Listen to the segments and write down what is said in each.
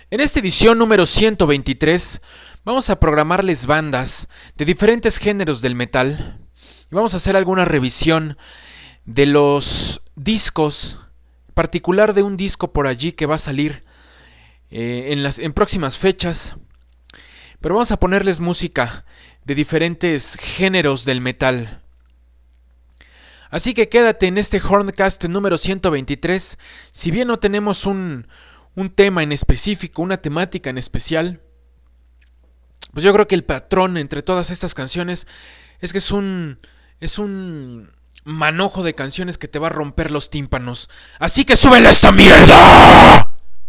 En esta edición número 123 vamos a programarles bandas de diferentes géneros del metal y vamos a hacer alguna revisión de los discos, en particular de un disco por allí que va a salir en próximas fechas. Pero vamos a ponerles música de diferentes géneros del metal. Así que quédate en este Horncast número 123. Si bien no tenemos un tema en específico, una temática en especial, pues yo creo que el patrón entre todas estas canciones es que es un manojo de canciones que te va a romper los tímpanos. Así que súbele esta mierda.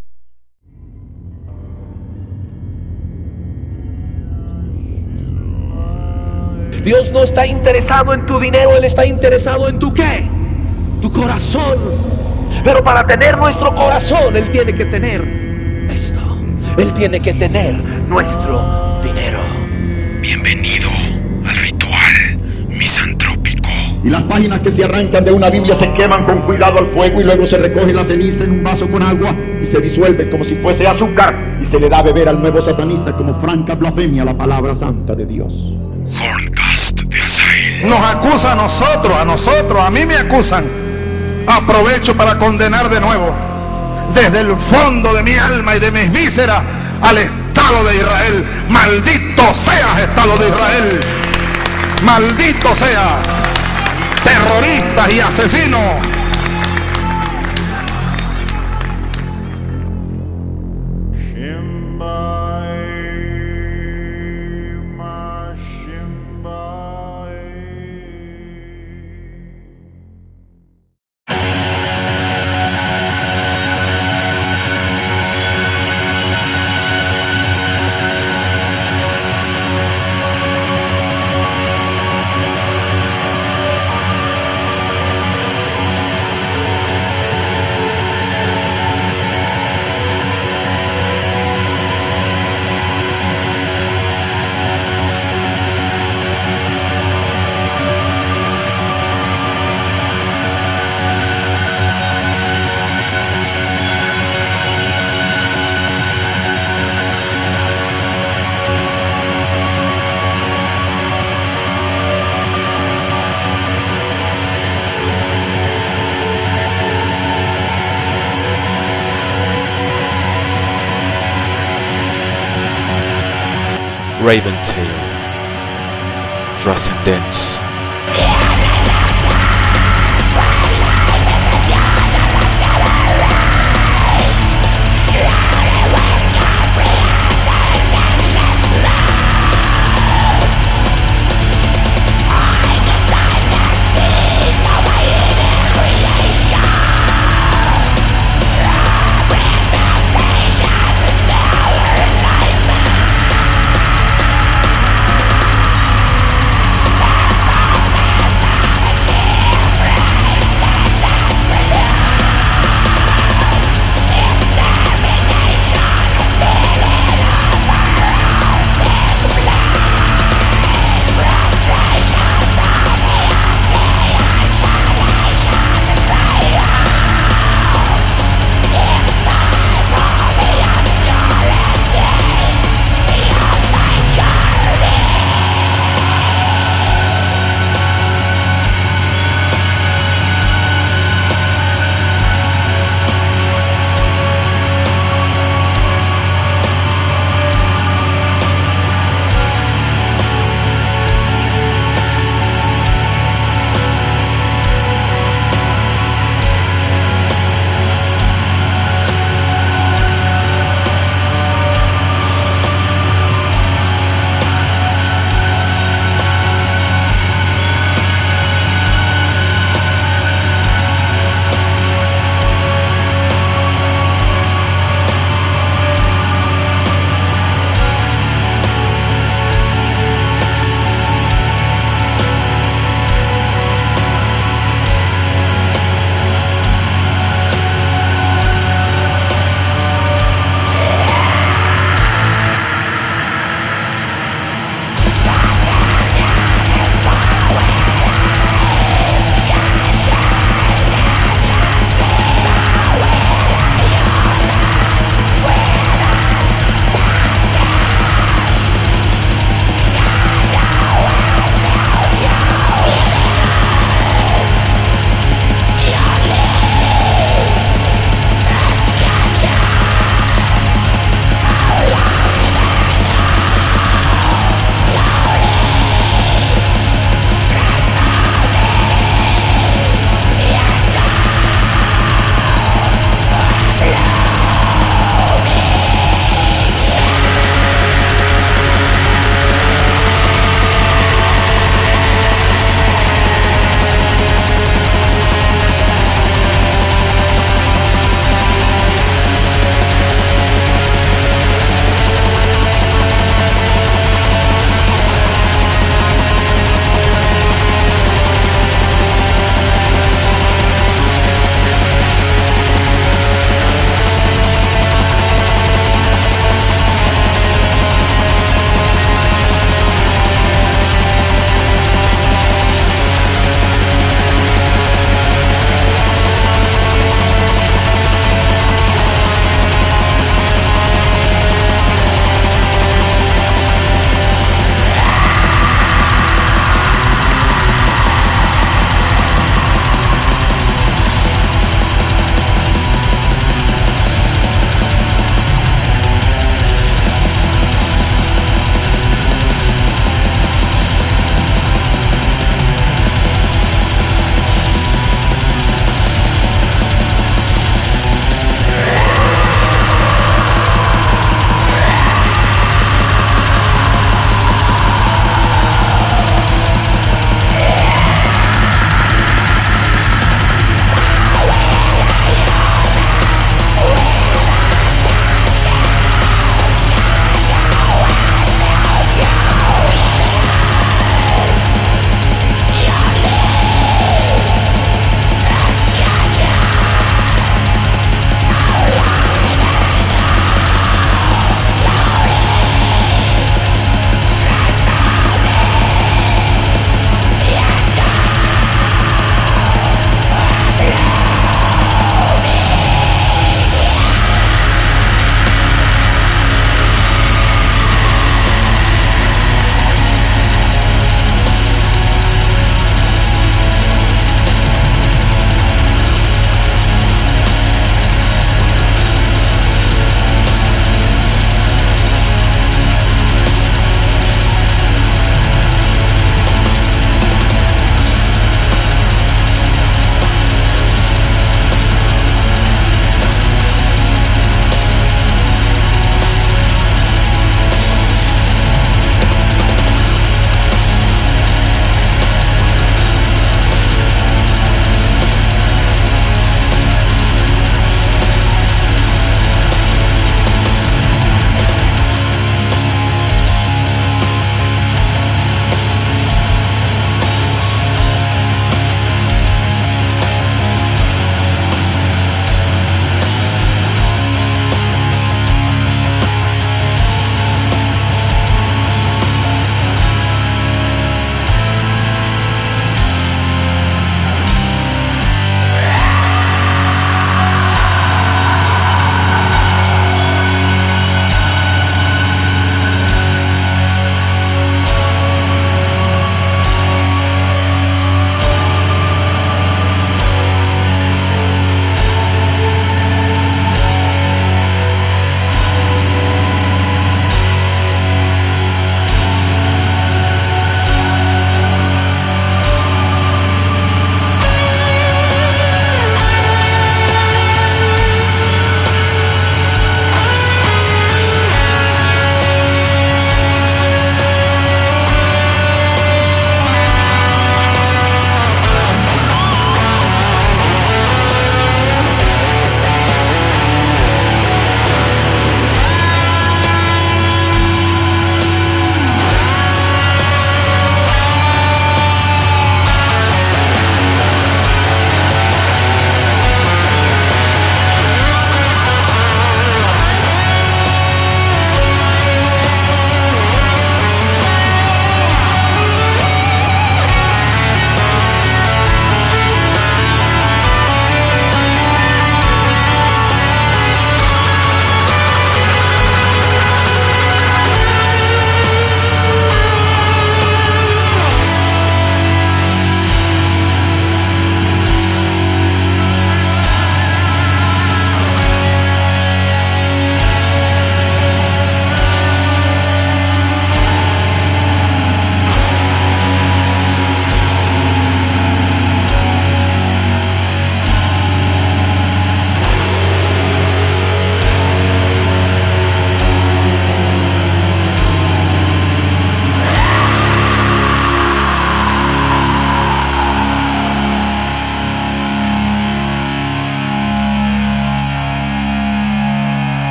Dios no está interesado en tu dinero, Él está interesado en tu ¿qué? Tu corazón. Pero para tener nuestro corazón, Él tiene que tener esto. Él tiene que tener nuestro dinero. Bienvenido al ritual misantrópico. Y las páginas que se arrancan de una Biblia se queman con cuidado al fuego y luego se recoge la ceniza en un vaso con agua y se disuelve como si fuese azúcar y se le da a beber al nuevo satanista como franca blasfemia la palabra santa de Dios. Horncast de Azael. Nos acusa a nosotros, a mí me acusan. Aprovecho para condenar de nuevo, desde el fondo de mi alma y de mis vísceras, al Estado de Israel. Maldito seas, Estado de Israel. Maldito sea, terroristas y asesinos. Raventail Transcendence. Bye.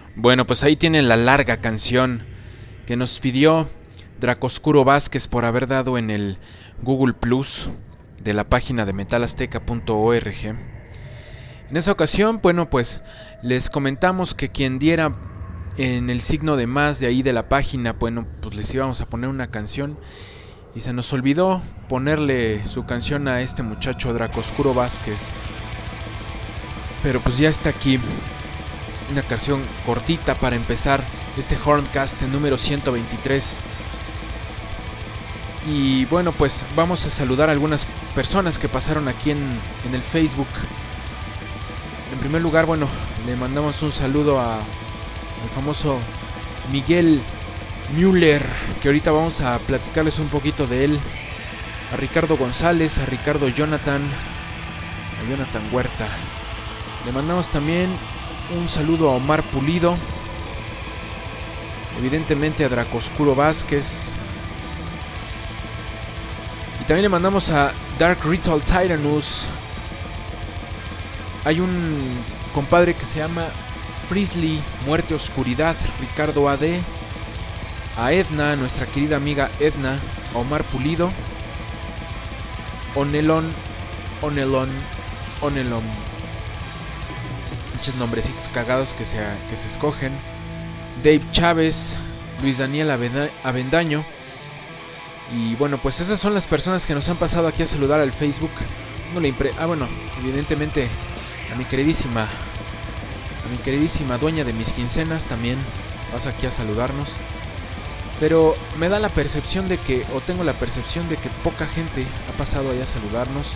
Bueno, pues ahí tienen la larga canción que nos pidió Dracoscuro Vázquez por haber dado en el Google Plus de la página de metalazteca.org. En esa ocasión, bueno, pues les comentamos que quien diera en el signo de más de ahí de la página, bueno, pues les íbamos a poner una canción y se nos olvidó ponerle su canción a este muchacho Dracoscuro Vázquez. Pero pues ya está aquí una canción cortita para empezar este Horncast número 123. Y bueno, pues vamos a saludar a algunas personas que pasaron aquí en el Facebook. En primer lugar, bueno, le mandamos un saludo al famoso Miguel Müller, que ahorita vamos a platicarles un poquito de él. A Ricardo González, a Ricardo Jonathan, a Jonathan Huerta. Le mandamos también un saludo a Omar Pulido, evidentemente a Dracoscuro Vázquez. Y también le mandamos a Dark Ritual Tyrannus. Hay un compadre que se llama Frisley Muerte Oscuridad, Ricardo AD, a Edna, nuestra querida amiga Edna, a Omar Pulido, Onelon. Muchos nombrecitos cagados que se escogen. Dave Chávez, Luis Daniel Avendaño. Y bueno, pues esas son las personas que nos han pasado aquí a saludar al Facebook. Bueno, evidentemente a mi queridísima dueña de mis quincenas también pasa aquí a saludarnos. Pero me da la percepción de que, o tengo la percepción de que poca gente ha pasado allá a saludarnos.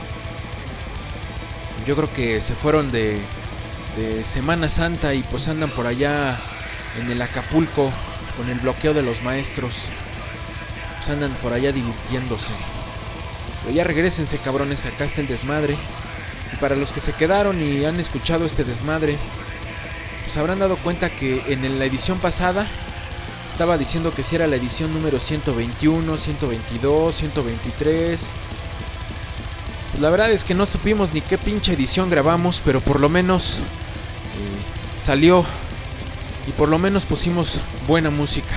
Yo creo que se fueron de Semana Santa y pues andan por allá en el Acapulco con el bloqueo de los maestros. Pues andan por allá divirtiéndose. Pero ya regrésense, cabrones, que acá está el desmadre. Y para los que se quedaron y han escuchado este desmadre, pues habrán dado cuenta que en la edición pasada estaba diciendo que si era la edición número 121, 122, 123. Pues la verdad es que no supimos ni qué pinche edición grabamos, pero por lo menos salió y por lo menos pusimos buena música.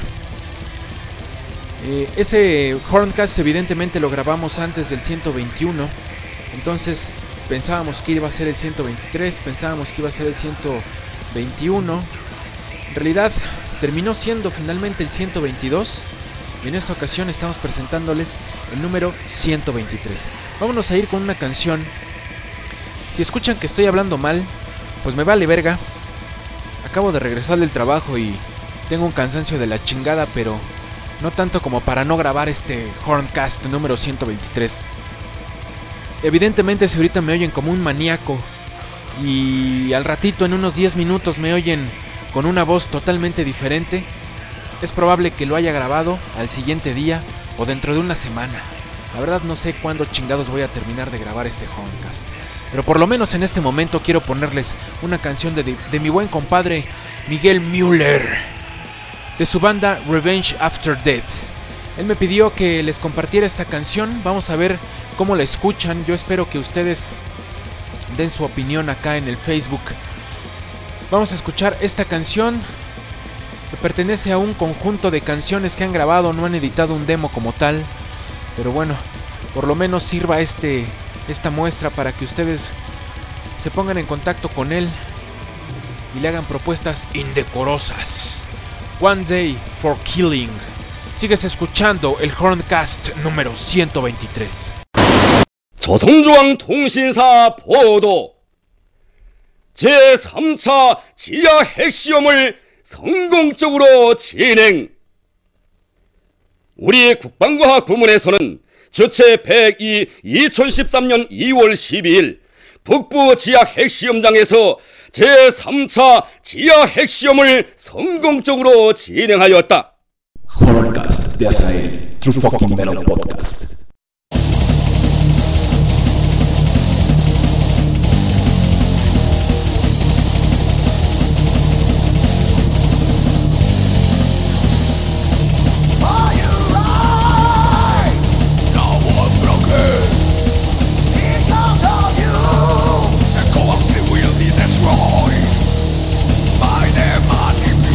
Ese Horncast evidentemente lo grabamos antes del 121, entonces pensábamos que iba a ser el 123, pensábamos que iba a ser el 121. En realidad terminó siendo finalmente el 122 y en esta ocasión estamos presentándoles el número 123. Vámonos a ir con una canción. Si escuchan que estoy hablando mal, pues me vale verga. Acabo de regresar del trabajo y tengo un cansancio de la chingada, pero no tanto como para no grabar este Horncast número 123. Evidentemente si ahorita me oyen como un maníaco y al ratito en unos 10 minutos me oyen con una voz totalmente diferente, es probable que lo haya grabado al siguiente día o dentro de una semana. La verdad no sé cuándo chingados voy a terminar de grabar este Horncast, pero por lo menos en este momento quiero ponerles una canción de mi buen compadre Miguel Müller, de su banda Revenge After Death. Él me pidió que les compartiera esta canción. Vamos a ver cómo la escuchan. Yo espero que ustedes den su opinión acá en el Facebook. Vamos a escuchar esta canción que pertenece a un conjunto de canciones que han grabado, no han editado un demo como tal, pero bueno, por lo menos sirva esta muestra para que ustedes se pongan en contacto con él y le hagan propuestas indecorosas. One Day for Killing. Sigues escuchando el Horncast número 123. 조선중앙 통신사 보도 제3차 지하 핵시험을 성공적으로 진행. 우리 국방과학 부문에서는 주체 102 2013년 2월 12일 북부 지하 핵시험장에서 제3차 지하 핵시험을 성공적으로 진행하였다. Horncast de Azael, True Fucking Metal Podcast. Destroyed by their manipulation.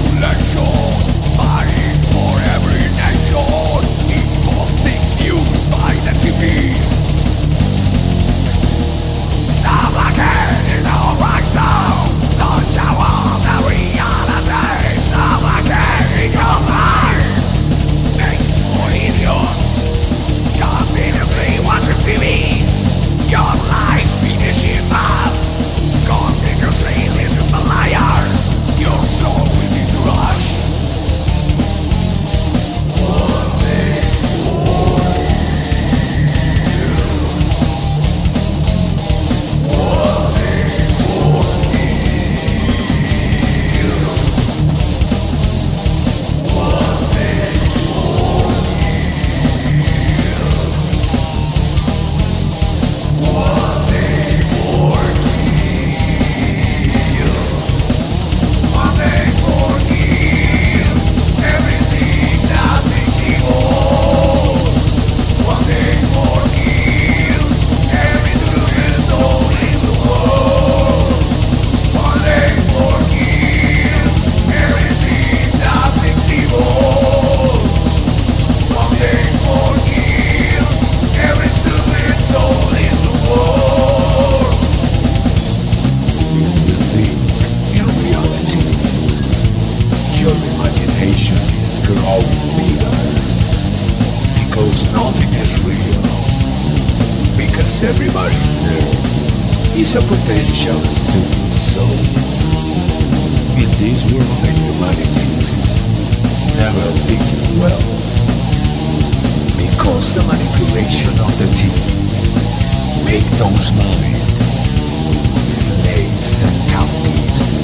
could all be done. Because nothing is real. Because everybody there is a potential stupid soul. In this world and humanity, never thinking well. Because the manipulation of the TV make those minds slaves and captives.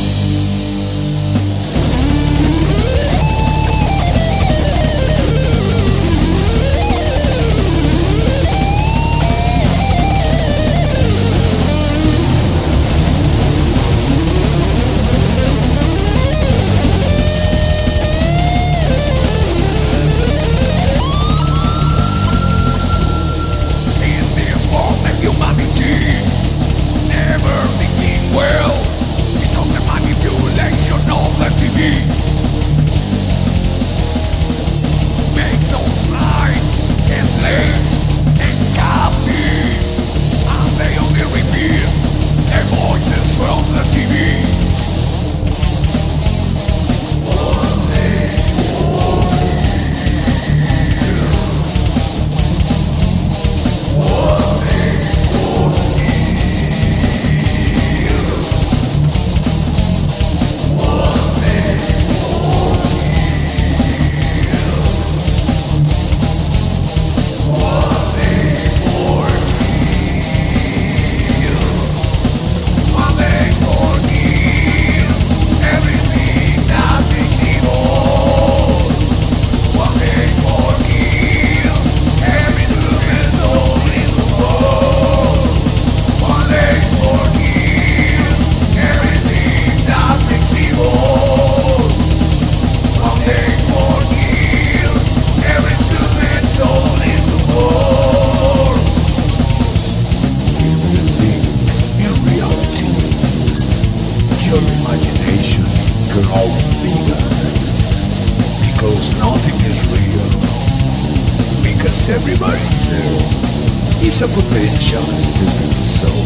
A potential stupid soul.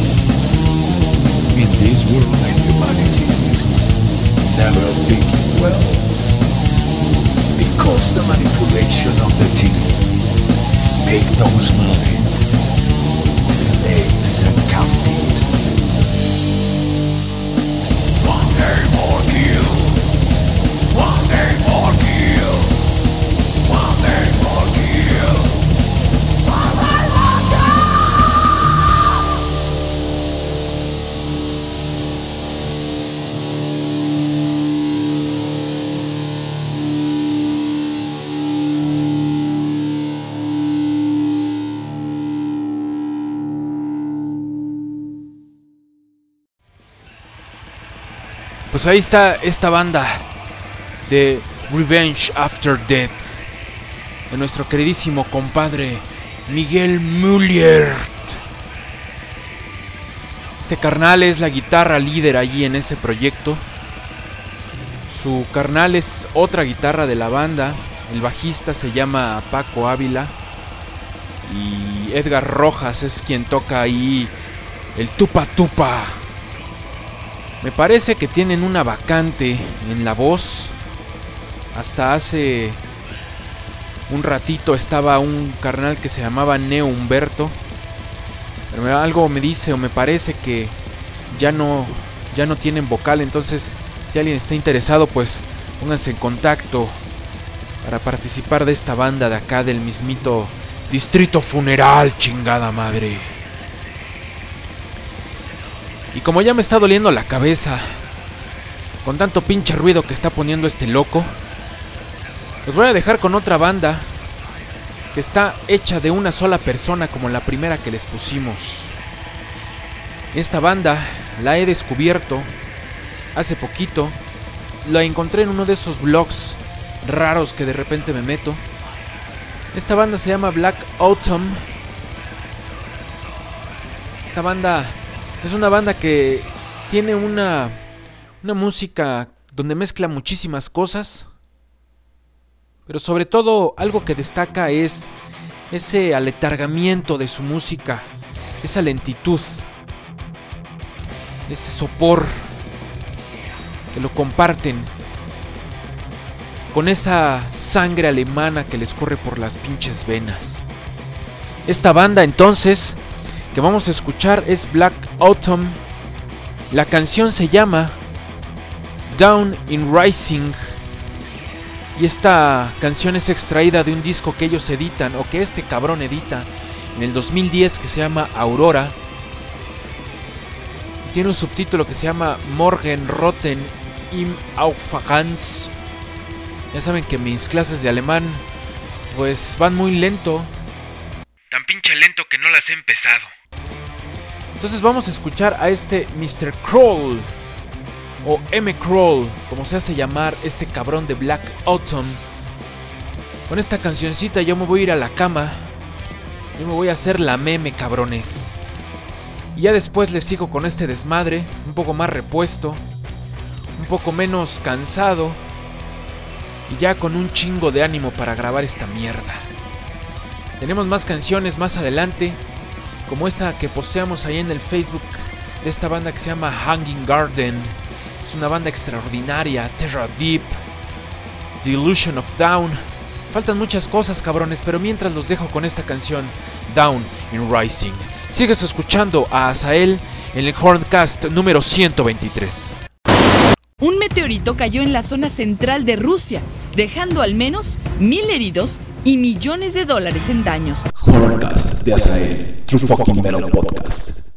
In this world and humanity, never thinking well. Because the manipulation of the TV make those minds slaves and captives. One day more kill. One day more kill. One day more kill. Pues ahí está esta banda de Revenge After Death de nuestro queridísimo compadre Miguel Mulier. Este carnal es la guitarra líder allí en ese proyecto. Su carnal es otra guitarra de la banda. El bajista se llama Paco Ávila y Edgar Rojas es quien toca ahí el tupa tupa. Me parece que tienen una vacante en la voz. Hasta hace un ratito estaba un carnal que se llamaba Neo Humberto. Pero algo me dice o me parece que ya no tienen vocal. Entonces, si alguien está interesado, pues pónganse en contacto para participar de esta banda de acá del mismito Distrito Funeral, chingada madre. Y como ya me está doliendo la cabeza con tanto pinche ruido que está poniendo este loco, los voy a dejar con otra banda que está hecha de una sola persona como la primera que les pusimos. Esta banda la he descubierto hace poquito. La encontré en uno de esos blogs raros que de repente me meto. Esta banda se llama Black Autumn. Esta banda es una banda que tiene una música donde mezcla muchísimas cosas, pero sobre todo algo que destaca es ese aletargamiento de su música, esa lentitud, ese sopor que lo comparten con esa sangre alemana que les corre por las pinches venas. Esta banda entonces que vamos a escuchar es Black Autumn. La canción se llama Down in Rising. Y esta canción es extraída de un disco que ellos editan, o que este cabrón edita, en el 2010, que se llama Aurora. Tiene un subtítulo que se llama Morgenroten im Aufwachs. Ya saben que mis clases de alemán pues van muy lento. Tan pinche lento que no las he empezado. Entonces vamos a escuchar a este Mr. Kroll, o M. Kroll, como se hace llamar este cabrón de Black Autumn. Con esta cancioncita yo me voy a ir a la cama. Yo me voy a hacer la meme, cabrones. Y ya después les sigo con este desmadre, un poco más repuesto, un poco menos cansado, y ya con un chingo de ánimo para grabar esta mierda. Tenemos más canciones más adelante, como esa que posteamos ahí en el Facebook de esta banda que se llama Hanging Garden. Es una banda extraordinaria. Terra Deep, The Illusion of Down. Faltan muchas cosas, cabrones, pero mientras los dejo con esta canción, Down in Rising. Sigues escuchando a Azael en el Horncast número 123. Un meteorito cayó en la zona central de Rusia, dejando al menos 1000 heridos y millones de dólares en daños. Horncast de Azael, True Fucking Metal Podcast.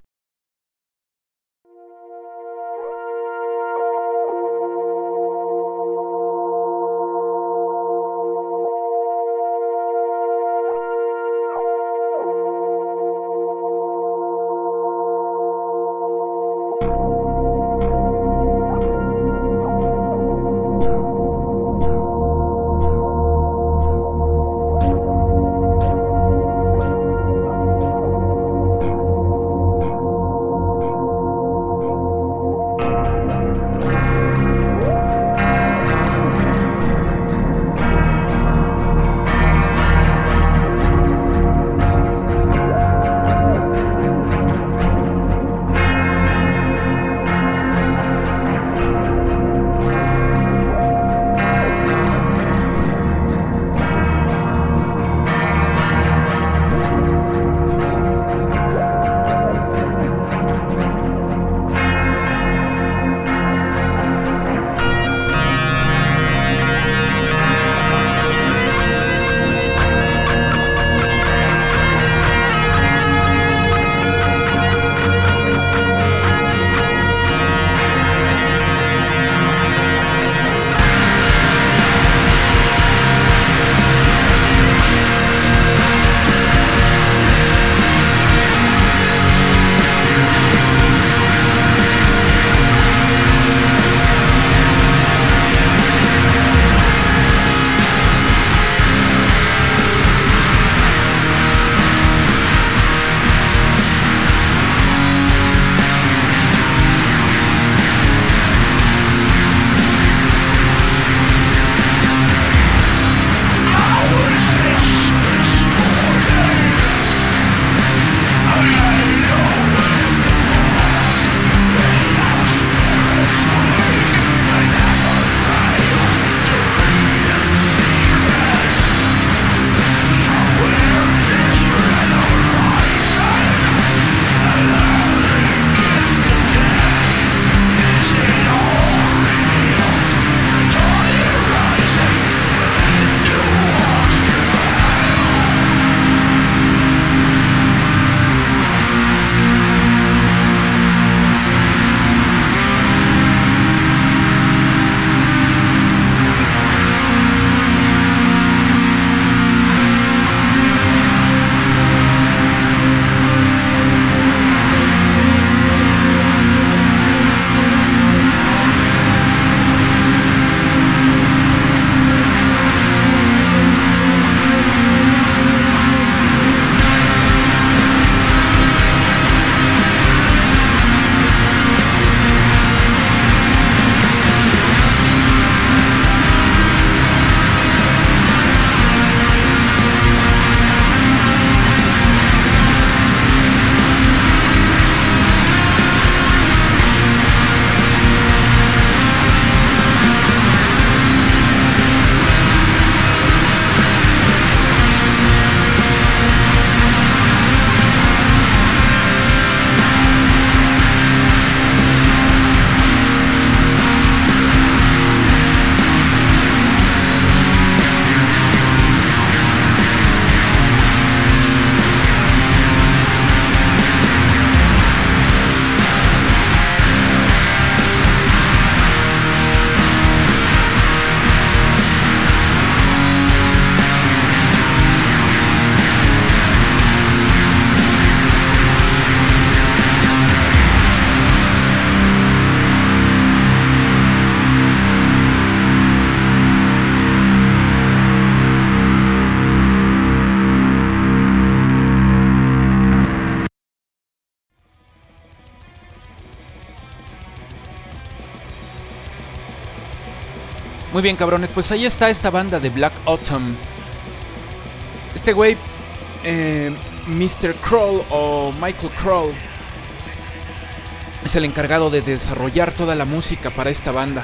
Muy bien, cabrones, pues ahí está esta banda de Black Autumn. Este güey, Mr. Kroll o Michael Kroll, es el encargado de desarrollar toda la música para esta banda.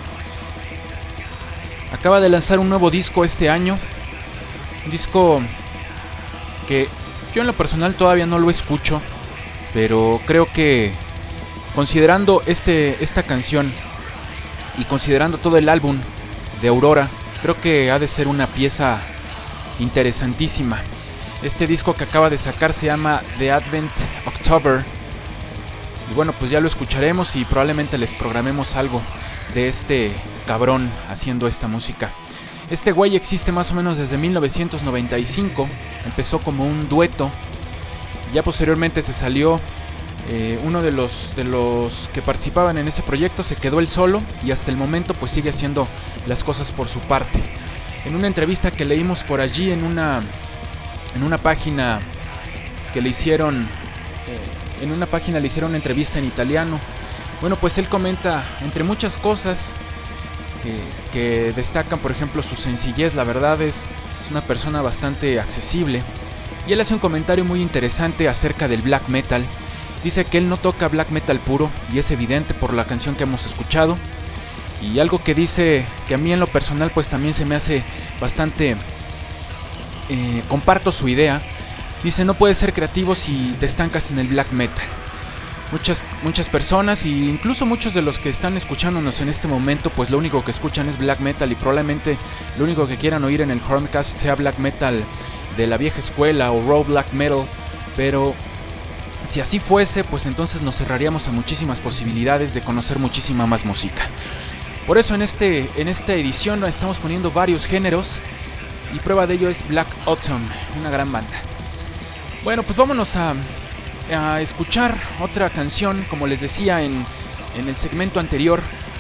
Acaba de lanzar un nuevo disco este año. Un disco que yo en lo personal todavía no lo escucho, pero creo que considerando esta canción y considerando todo el álbum de Aurora, creo que ha de ser una pieza interesantísima. Este disco que acaba de sacar se llama The Advent October. Y bueno, pues ya lo escucharemos y probablemente les programemos algo de este cabrón haciendo esta música. Este güey existe más o menos desde 1995. Empezó como un dueto. Ya posteriormente se salió uno de los que participaban en ese proyecto, se quedó él solo y hasta el momento pues sigue haciendo las cosas por su parte. En una entrevista que leímos por allí en una página que le hicieron una entrevista en italiano. Bueno, pues él comenta entre muchas cosas que destacan, por ejemplo, su sencillez. La verdad es una persona bastante accesible. Y él hace un comentario muy interesante acerca del black metal. Dice que él no toca black metal puro, y es evidente por la canción que hemos escuchado. Y algo que dice que a mí en lo personal pues también se me hace bastante... comparto su idea. Dice: no puedes ser creativo si te estancas en el black metal. Muchas personas, e incluso muchos de los que están escuchándonos en este momento, pues lo único que escuchan es black metal, y probablemente lo único que quieran oír en el Horncast sea black metal de la vieja escuela o raw black metal. Pero si así fuese, pues entonces nos cerraríamos a muchísimas posibilidades de conocer muchísima más música. Por eso en esta edición estamos poniendo varios géneros, y prueba de ello es Black Autumn, una gran banda. Bueno, pues vámonos a escuchar otra canción. Como les decía en el segmento anterior,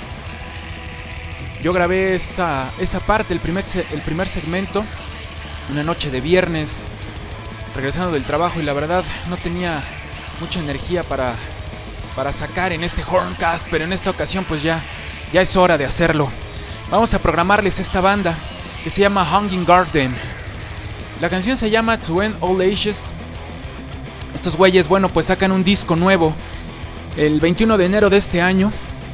yo grabé esa parte, el primer segmento, una noche de viernes, regresando del trabajo, y la verdad no tenía mucha energía para sacar en este Horncast, pero en esta ocasión pues ya es hora de hacerlo. Vamos a programarles esta banda que se llama Hanging Garden. La canción se llama To End All Ages. Estos güeyes, bueno, pues sacan un disco nuevo el 21 de enero de este año.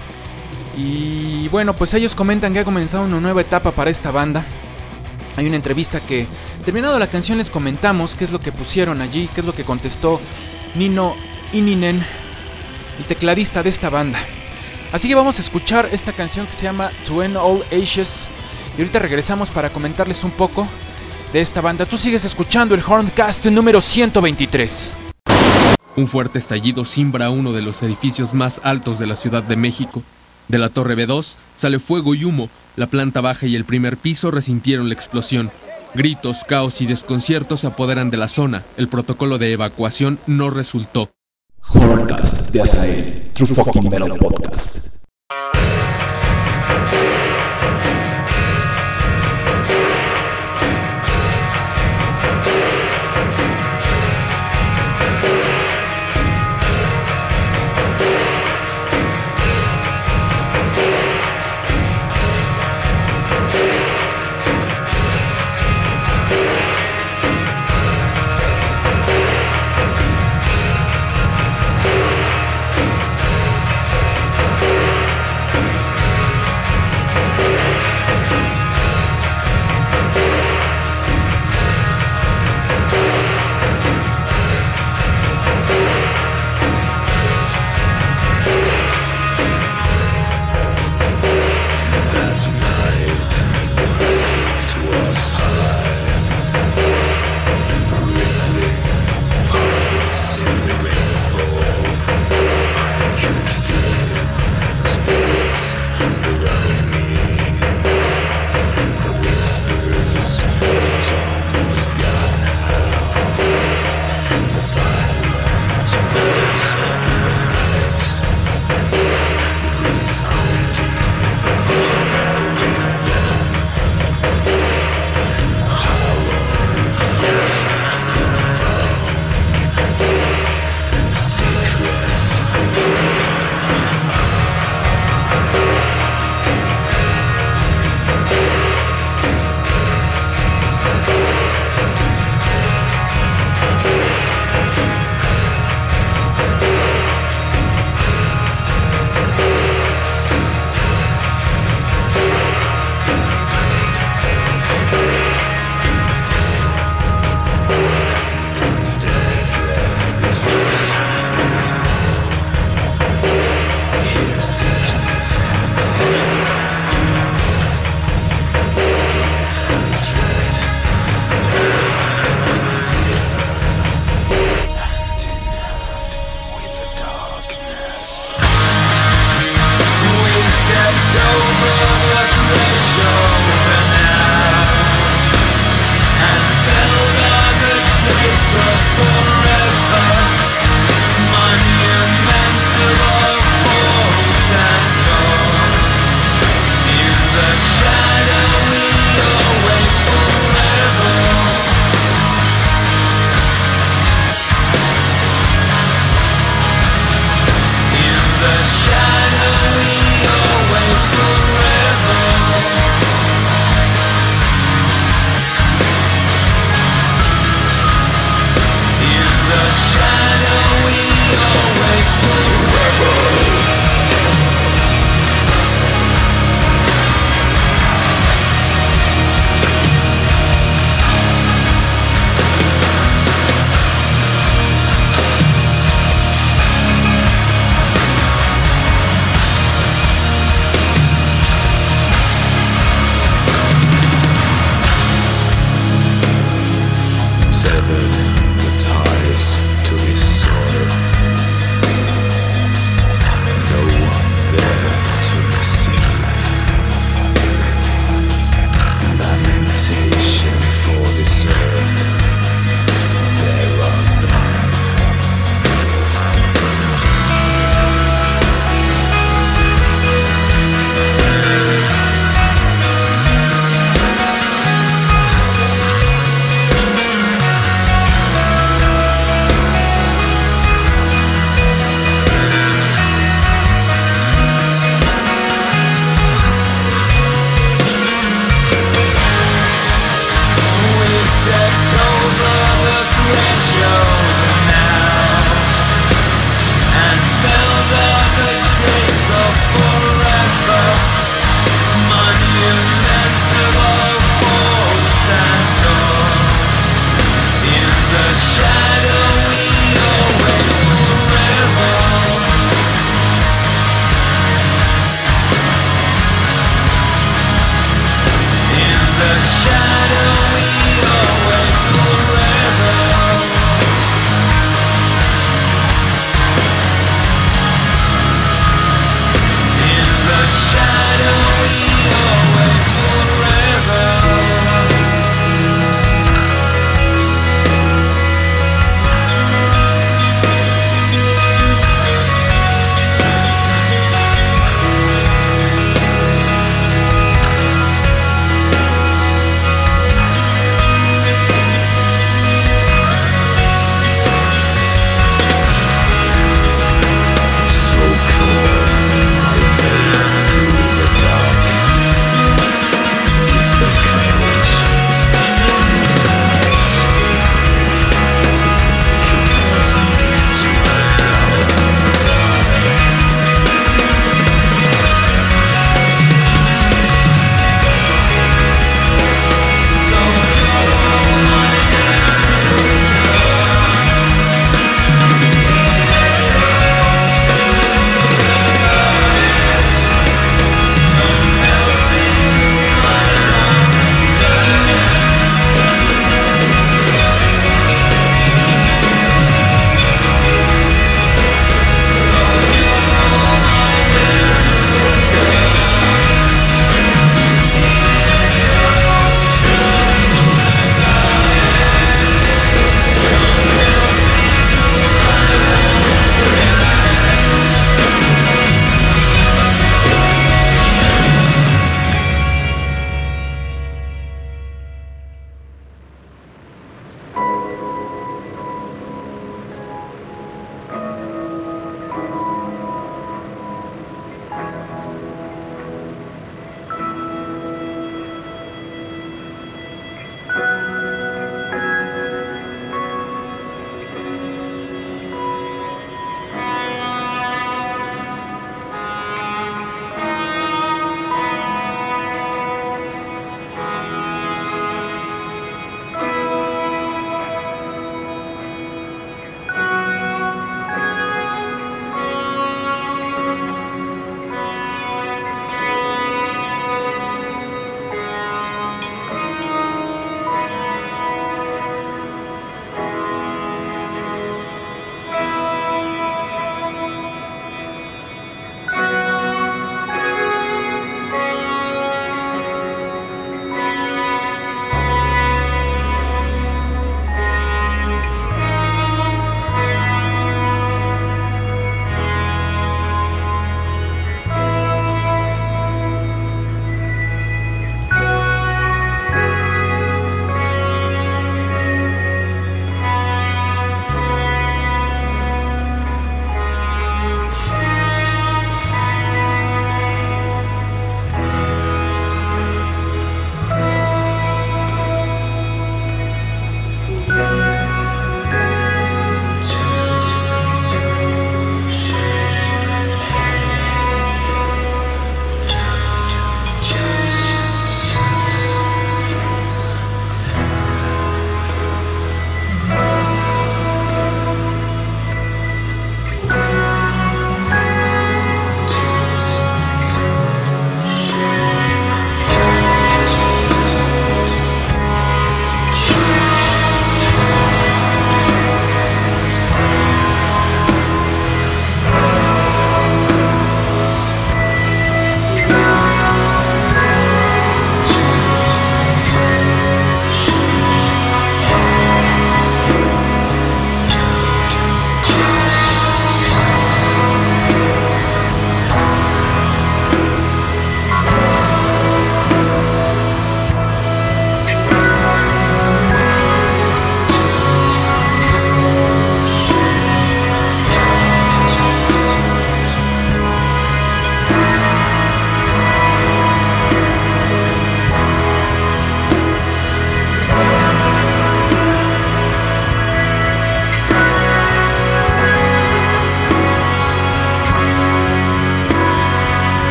Y bueno, pues ellos comentan que ha comenzado una nueva etapa para esta banda. Hay una entrevista que, terminado la canción, les comentamos qué es lo que pusieron allí, qué es lo que contestó Nino Ininen, el tecladista de esta banda. Así que vamos a escuchar esta canción que se llama To End All Ages. Y ahorita regresamos para comentarles un poco de esta banda. Tú sigues escuchando el Horncast número 123. Un fuerte estallido cimbra uno de los edificios más altos de la Ciudad de México. De la Torre B2 sale fuego y humo. La planta baja y el primer piso resintieron la explosión. Gritos, caos y desconcierto se apoderan de la zona. El protocolo de evacuación no resultó. Horncast de Azael, True Fucking Metal Podcast.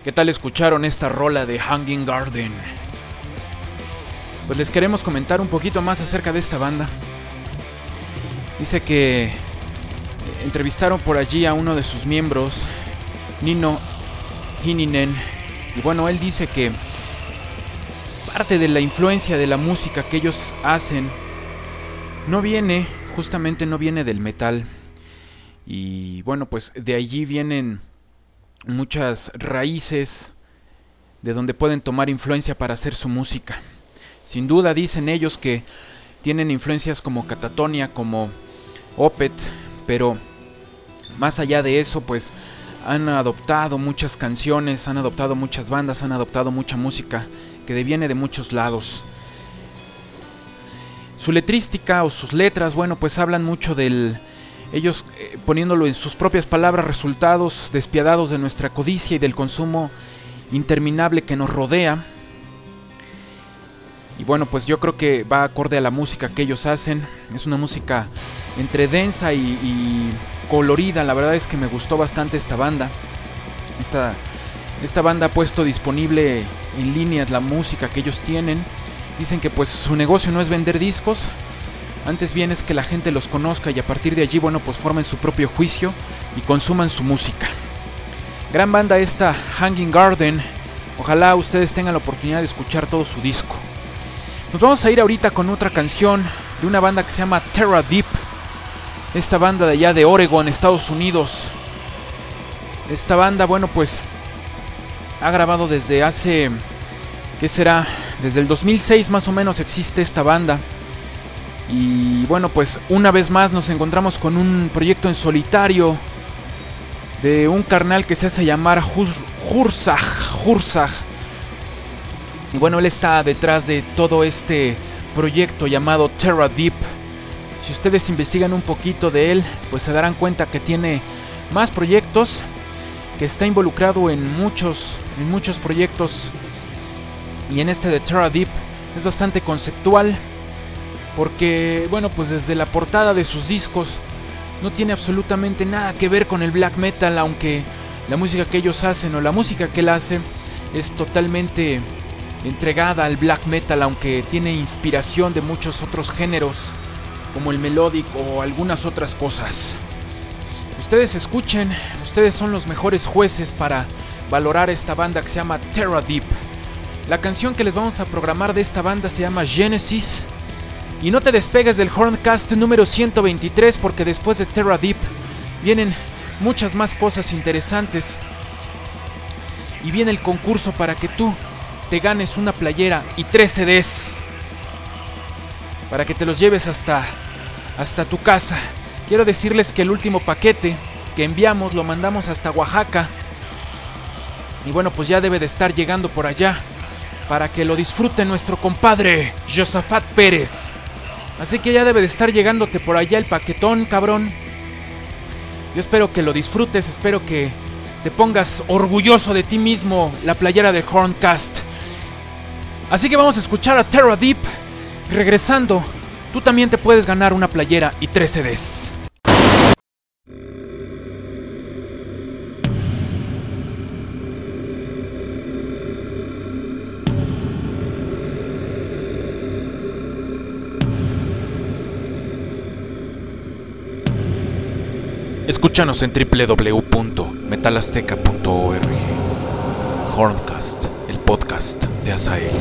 ¿Qué tal escucharon esta rola de Hanging Garden? Pues les queremos comentar un poquito más acerca de esta banda. Dice que entrevistaron por allí a uno de sus miembros, Nino Hininen, y bueno, él dice que parte de la influencia de la música que ellos hacen no viene del metal. Y bueno, pues de allí vienen muchas raíces de donde pueden tomar influencia para hacer su música. Sin duda dicen ellos que tienen influencias como Catatonia, como Opeth, pero más allá de eso, pues han adoptado muchas canciones, han adoptado muchas bandas, han adoptado mucha música que viene de muchos lados. Su letrística o sus letras, bueno, pues hablan mucho del... Ellos, poniéndolo en sus propias palabras, resultados despiadados de nuestra codicia y del consumo interminable que nos rodea. Y bueno, pues yo creo que va acorde a la música que ellos hacen. Es una música entre densa y colorida. La verdad es que me gustó bastante esta banda. Esta banda ha puesto disponible en línea la música que ellos tienen. Dicen que pues su negocio no es vender discos, antes bien es que la gente los conozca y a partir de allí, bueno, pues formen su propio juicio y consuman su música. Gran banda esta Hanging Garden. Ojalá ustedes tengan la oportunidad de escuchar todo su disco. Nos vamos a ir ahorita con otra canción de una banda que se llama Terra Deep. Esta banda de allá de Oregon, Estados Unidos. Esta banda, bueno, pues ha grabado desde hace... ¿qué será? Desde el 2006 más o menos existe esta banda. Y bueno, pues una vez más nos encontramos con un proyecto en solitario de un carnal que se hace llamar Hurzag. Y bueno, él está detrás de todo este proyecto llamado Terra Deep. Si ustedes investigan un poquito de él, pues se darán cuenta que tiene más proyectos, que está involucrado en muchos proyectos. Y en este de Terra Deep es bastante conceptual, porque bueno, pues desde la portada de sus discos no tiene absolutamente nada que ver con el black metal, aunque la música que ellos hacen o la música que él hace es totalmente entregada al black metal, aunque tiene inspiración de muchos otros géneros como el melodic o algunas otras cosas. Ustedes escuchen, ustedes son los mejores jueces para valorar esta banda que se llama Terra Deep. La canción que les vamos a programar de esta banda se llama Genesis. Y no te despegues del Horncast número 123, porque después de Terra Deep vienen muchas más cosas interesantes. Y viene el concurso para que tú te ganes una playera y 3 CDs. Para que te los lleves hasta tu casa. Quiero decirles que el último paquete que enviamos lo mandamos hasta Oaxaca. Y bueno, pues ya debe de estar llegando por allá, para que lo disfrute nuestro compadre Josafat Pérez. Así que ya debe de estar llegándote por allá el paquetón, cabrón. Yo espero que lo disfrutes, espero que te pongas orgulloso de ti mismo, la playera del Horncast. Así que vamos a escuchar a Terra Deep. Y regresando, tú también te puedes ganar una playera y 3 CDs. Escúchanos en www.metalazteca.org. Horncast, el podcast de Azael.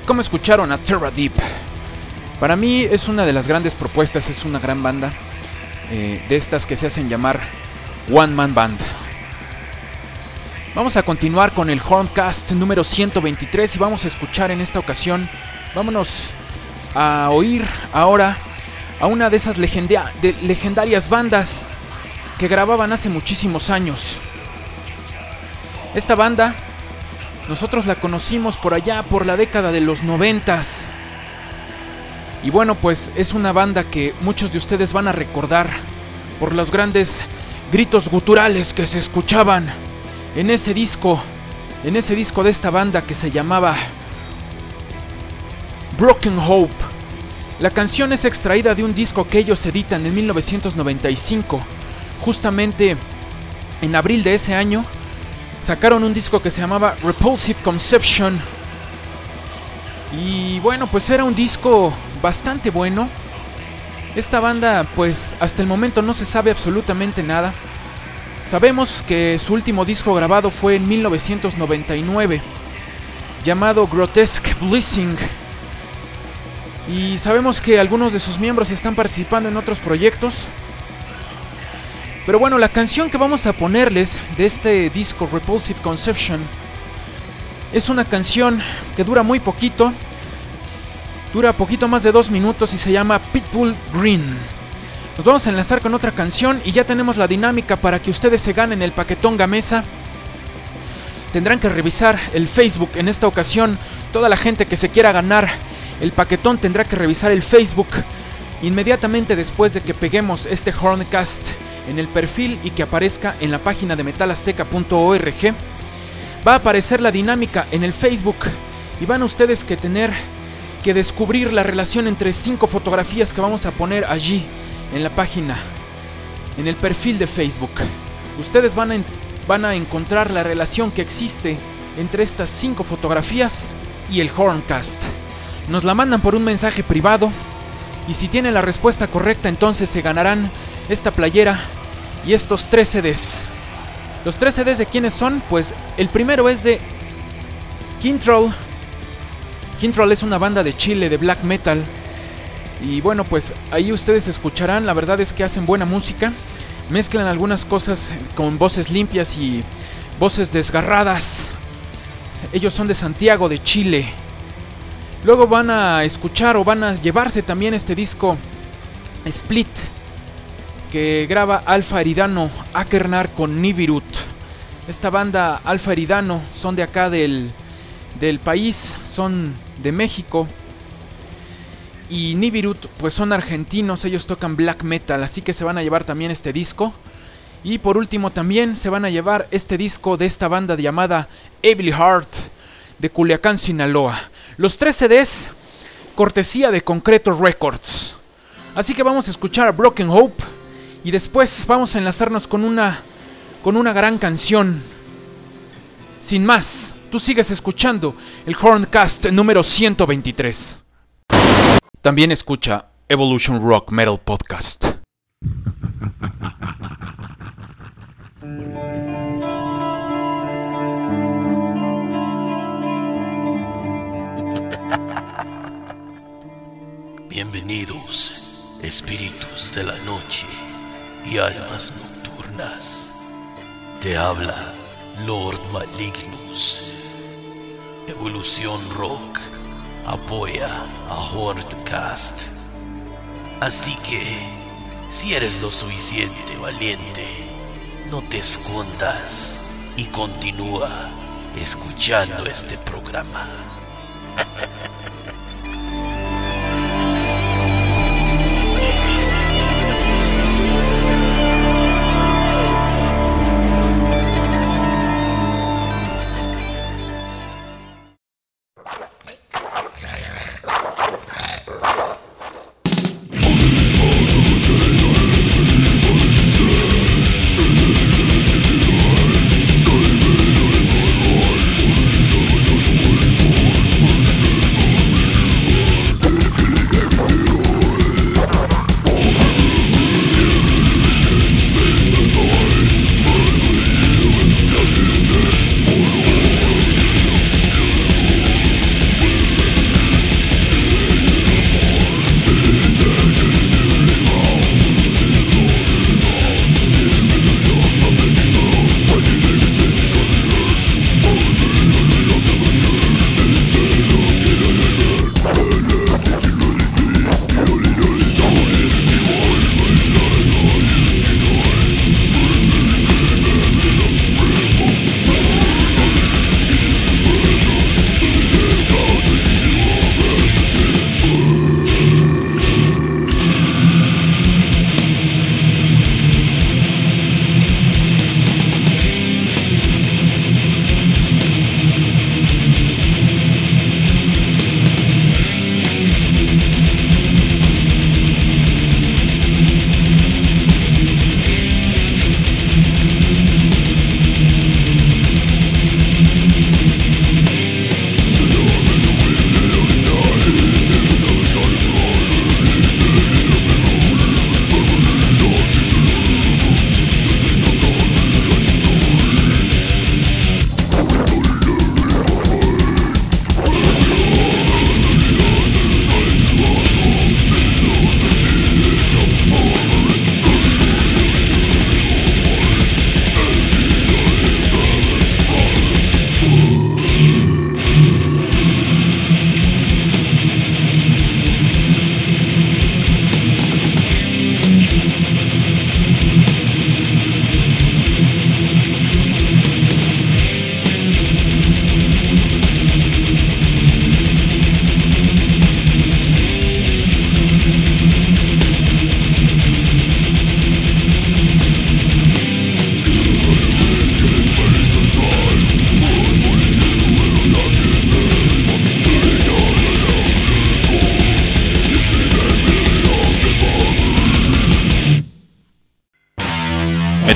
¿Cómo escucharon a Terra Deep? Para mí es una de las grandes propuestas, es una gran banda de estas que se hacen llamar One Man Band. Vamos a continuar con el Horncast número 123 y vamos a escuchar en esta ocasión, vámonos a oír ahora a una de esas legendarias bandas que grababan hace muchísimos años. Esta banda nosotros la conocimos por allá por la década de los 90s. Y bueno, pues es una banda que muchos de ustedes van a recordar por los grandes gritos guturales que se escuchaban en ese disco de esta banda que se llamaba Broken Hope. La canción es extraída de un disco que ellos editan en 1995. Justamente en abril de ese año sacaron un disco que se llamaba Repulsive Conception. Y bueno, pues era un disco bastante bueno. Esta banda, pues hasta el momento no se sabe absolutamente nada. Sabemos que su último disco grabado fue en 1999, llamado Grotesque Blessing. Y sabemos que algunos de sus miembros están participando en otros proyectos. Pero bueno, la canción que vamos a ponerles de este disco Repulsive Conception es una canción que dura muy poquito. Dura poquito más de 2 minutos y se llama Pitbull Green. Nos vamos a enlazar con otra canción y ya tenemos la dinámica para que ustedes se ganen el paquetón Gamesa. Tendrán que revisar el Facebook en esta ocasión. Toda la gente que se quiera ganar el paquetón tendrá que revisar el Facebook inmediatamente después de que peguemos este Horncast en el perfil y que aparezca en la página de metalazteca.org. Va a aparecer la dinámica en el Facebook y van ustedes que tener que descubrir la relación entre 5 fotografías que vamos a poner allí en la página, en el perfil de Facebook. Ustedes van a encontrar la relación que existe entre estas 5 fotografías y el Horncast. Nos la mandan por un mensaje privado y si tienen la respuesta correcta, entonces se ganarán esta playera y estos 3 CDs. Los 3 CDs de quiénes son, pues el primero es de Kintroll. Kintroll es una banda de Chile de black metal. Y bueno, pues ahí ustedes escucharán, la verdad es que hacen buena música. Mezclan algunas cosas con voces limpias y voces desgarradas. Ellos son de Santiago, de Chile. Luego van a escuchar o van a llevarse también este disco Split, que graba Alfa Eridano Akernar con Nibiruth. Esta banda Alfa Eridano son de acá del país, son de México. Y Nibiruth pues son argentinos, ellos tocan black metal, así que se van a llevar también este disco. Y por último también se van a llevar este disco de esta banda llamada Evil Heart de Culiacán, Sinaloa. Los 3 CDs, cortesía de Concreto Records. Así que vamos a escuchar Broken Hope y después vamos a enlazarnos con una gran canción. Sin más, tú sigues escuchando el Horncast número 123. También escucha Evolution Rock Metal Podcast. Bienvenidos, espíritus de la noche y almas nocturnas. Te habla Lord Malignus. Evolución Rock apoya a Horncast. Así que, si eres lo suficiente valiente, no te escondas y continúa escuchando este programa.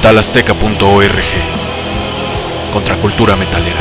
portalazteca.org. Contracultura metalera.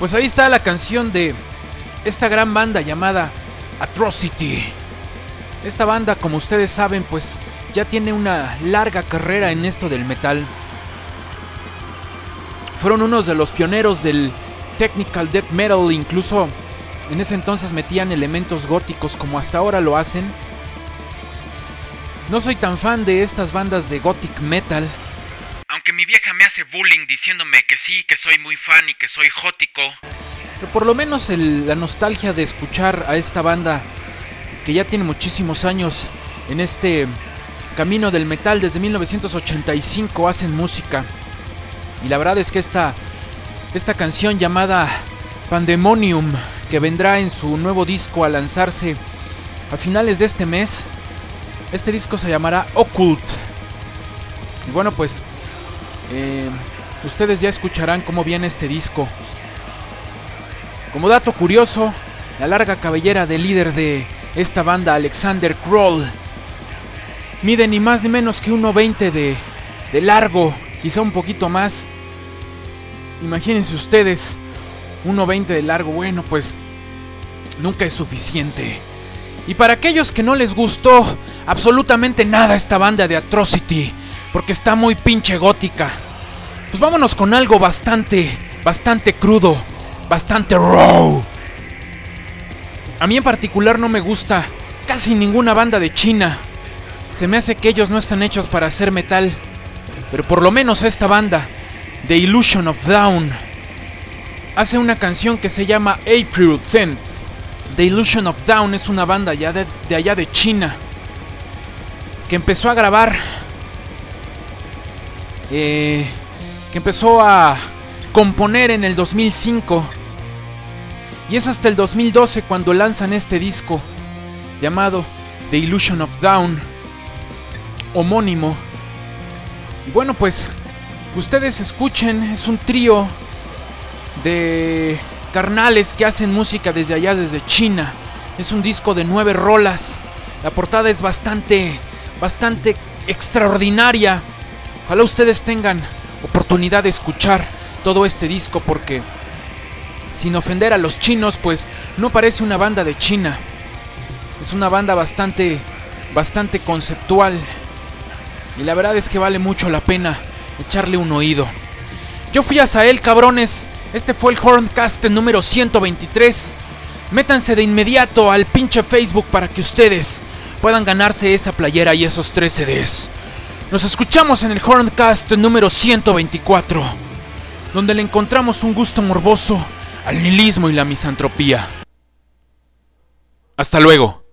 Pues ahí está la canción de esta gran banda llamada Atrocity. Esta banda, como ustedes saben, pues ya tiene una larga carrera en esto del metal. Fueron unos de los pioneros del technical death metal, incluso en ese entonces metían elementos góticos como hasta ahora lo hacen. No soy tan fan de estas bandas de gothic metal, aunque mi vieja me hace bullying diciéndome que sí, que soy muy fan y que soy gótico. Pero por lo menos la nostalgia de escuchar a esta banda que ya tiene muchísimos años en este camino del metal, desde 1985 hacen música. Y la verdad es que esta canción llamada Pandemonium, que vendrá en su nuevo disco a lanzarse a finales de este mes, este disco se llamará Occult. Y bueno, pues ustedes ya escucharán cómo viene este disco. Como dato curioso, la larga cabellera del líder de esta banda, Alexander Kroll, mide ni más ni menos que 1.20 de largo, quizá un poquito más. Imagínense ustedes, 1.20 de largo. Bueno, pues nunca es suficiente. Y para aquellos que no les gustó absolutamente nada esta banda de Atrocity, porque está muy pinche gótica, pues vámonos con algo bastante crudo, bastante raw. A mí en particular no me gusta casi ninguna banda de China. Se me hace que ellos no están hechos para hacer metal. Pero por lo menos esta banda, The Illusion of Dawn, hace una canción que se llama April 10th. The Illusion of Dawn es una banda ya de allá de China, que empezó a grabar, que empezó a componer en el 2005. Y es hasta el 2012 cuando lanzan este disco llamado The Illusion of Dawn, homónimo. Y bueno, pues ustedes escuchen, es un trío de carnales que hacen música desde allá, desde China. Es un disco de 9 rolas. La portada es bastante extraordinaria. Ojalá ustedes tengan oportunidad de escuchar todo este disco, porque sin ofender a los chinos, pues no parece una banda de China. Es una banda bastante conceptual. Y la verdad es que vale mucho la pena echarle un oído. Yo fui a Azael, cabrones. Este fue el Horncast número 123. Métanse de inmediato al pinche Facebook para que ustedes puedan ganarse esa playera y esos 3 CDs. Nos escuchamos en el Horncast número 124, donde le encontramos un gusto morboso al nihilismo y la misantropía. Hasta luego.